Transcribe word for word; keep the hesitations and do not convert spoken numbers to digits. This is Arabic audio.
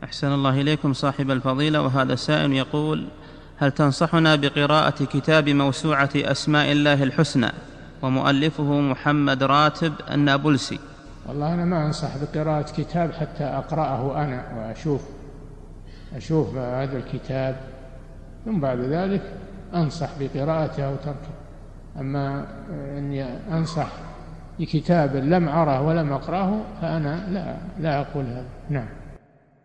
أحسن الله إليكم صاحب الفضيلة. وهذا سائل يقول: هل تنصحنا بقراءة كتاب موسوعة أسماء الله الحسنى ومؤلفه محمد راتب النابلسي؟ والله أنا ما أنصح بقراءة كتاب حتى أقرأه أنا وأشوف أشوف هذا الكتاب، ثم بعد ذلك أنصح بقراءته أو تركه. أما أني أنصح بكتاب لم أره ولم أقرأه فأنا لا, لا أقول هذا. نعم.